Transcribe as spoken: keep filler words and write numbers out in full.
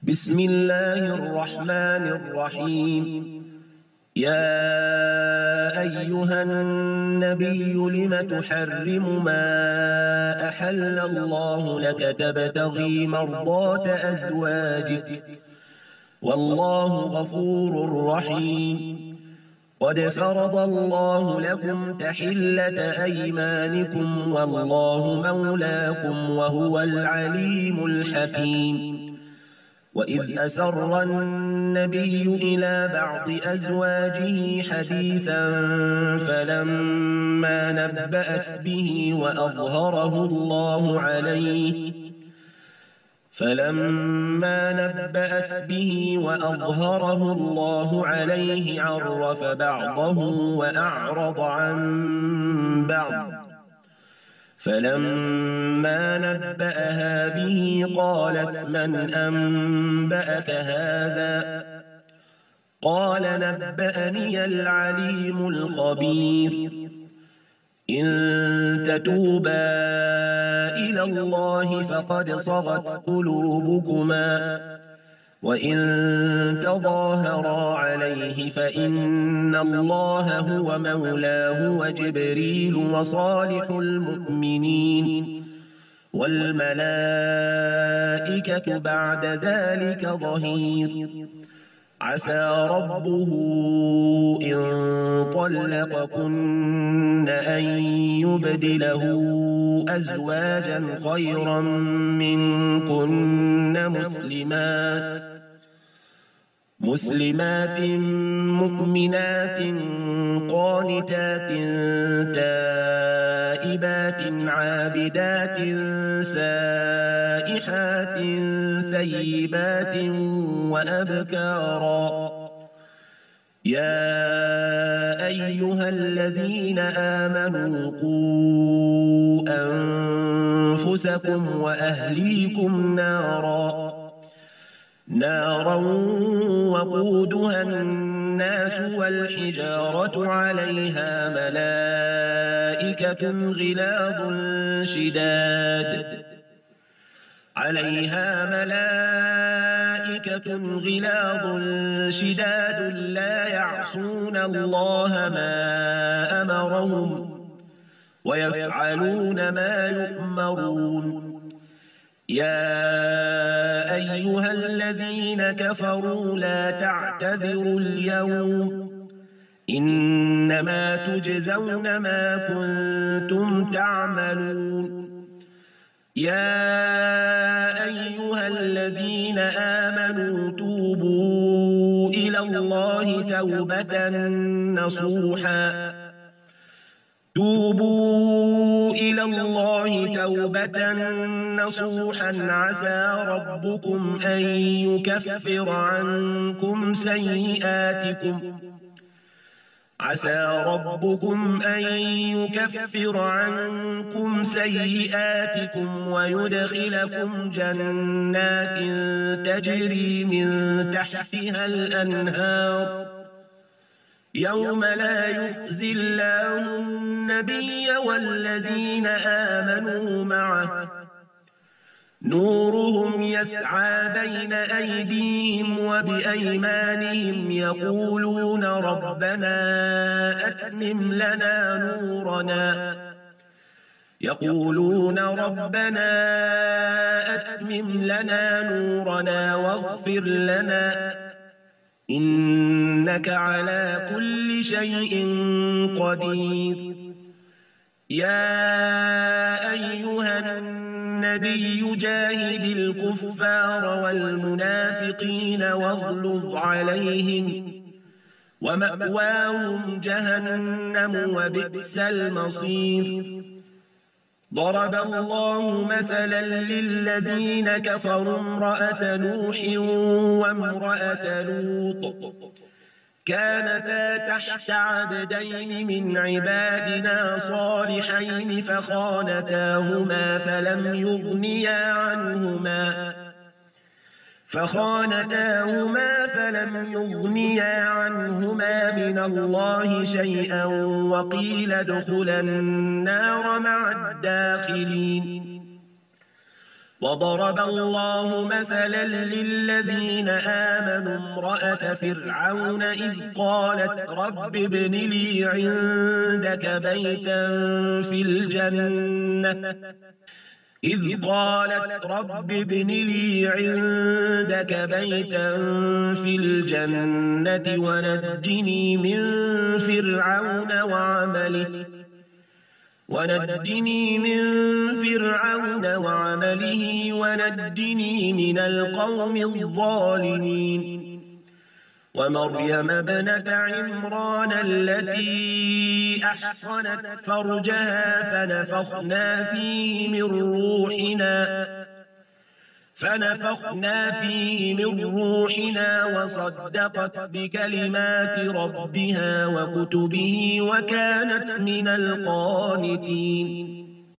بسم الله الرحمن الرحيم. يا أيها النبي لم تحرم ما أحل الله لك تبتغي مرضات أزواجك والله غفور رحيم. قد فرض الله لكم تحلة أيمانكم والله مولاكم وهو العليم الحكيم. وإذ أسر النبي إلى بعض أزواجه حديثا فلما نبأت به وأظهره الله عليه فلما نبأت به وأظهره الله عليه عرف بعضه وأعرض عن بعض. فلما نبأها به قالت من أنبأك هذا؟ قال نبأني العليم الخبير. إن تتوبا إلى الله فقد صغت قلوبكما وإن تظاهرا عليه فإن الله هو مولاه وجبريل وصالح المؤمنين والملائكة بعد ذلك ظهير. عسى ربه إن طلقكن أن يبدله أزواجا خيرا منكن مسلمات مسلمات مؤمنات قانتات تائبات عابدات سائحات ثيبات وأبكارا. يا أيها الذين آمنوا قوا أنفسكم وأهليكم نارا نارا وقودها الناس والحجارة عليها ملائكة غلاظ شداد عليها ملائكة غلاظ شداد لا يعصون الله ما أمرهم ويفعلون ما يؤمرون. يا أيها الذين كفروا لا تعتذروا اليوم إنما تجزون ما كنتم تعملون. يا أيها الذين آمنوا توبوا إلى الله توبة نصوحا توبوا إلى الله توبة نصوحا عسى ربكم أن يكفر عنكم سيئاتكم عسى ربكم أن يكفر عنكم سيئاتكم ويدخلكم جنات تجري من تحتها الأنهار يوم لا يخزي الله النبي والذين آمنوا معه نورهم يسعى بين أيديهم وبأيمانهم يقولون ربنا أتمم لنا نورنا يقولون ربنا أتمم لنا نورنا واغفر لنا إنك على كل شيء قدير. يا أيها النبي جاهد الكفار والمنافقين واغلظ عليهم ومأواهم جهنم وبئس المصير. ضرب الله مثلا للذين كفروا امرأة نوح وامرأة لوط كانتا تحت عبدين من عبادنا صالحين فخانتاهما فلم يغنيا عنهما فخانتاهما فلم يغنيا عنهما من الله شيئا وقيل ادخلا النار مع الداخلين. وضرب الله مثلا للذين آمنوا امرأة فرعون إذ قالت رب ابن لي عندك بيتا في الجنة إذ قالت رب ابن لي عندك بيتا في الجنة ونجني من فرعون وعمله ونجني من فرعون وعمله ونجني من القوم الظالمين ومريم ابنة عمران التي أحصنت فرجها فنفخنا فيه من روحنا فنفخنا فيه من روحنا وصدقت بكلمات ربها وكتبه وكانت من القانتين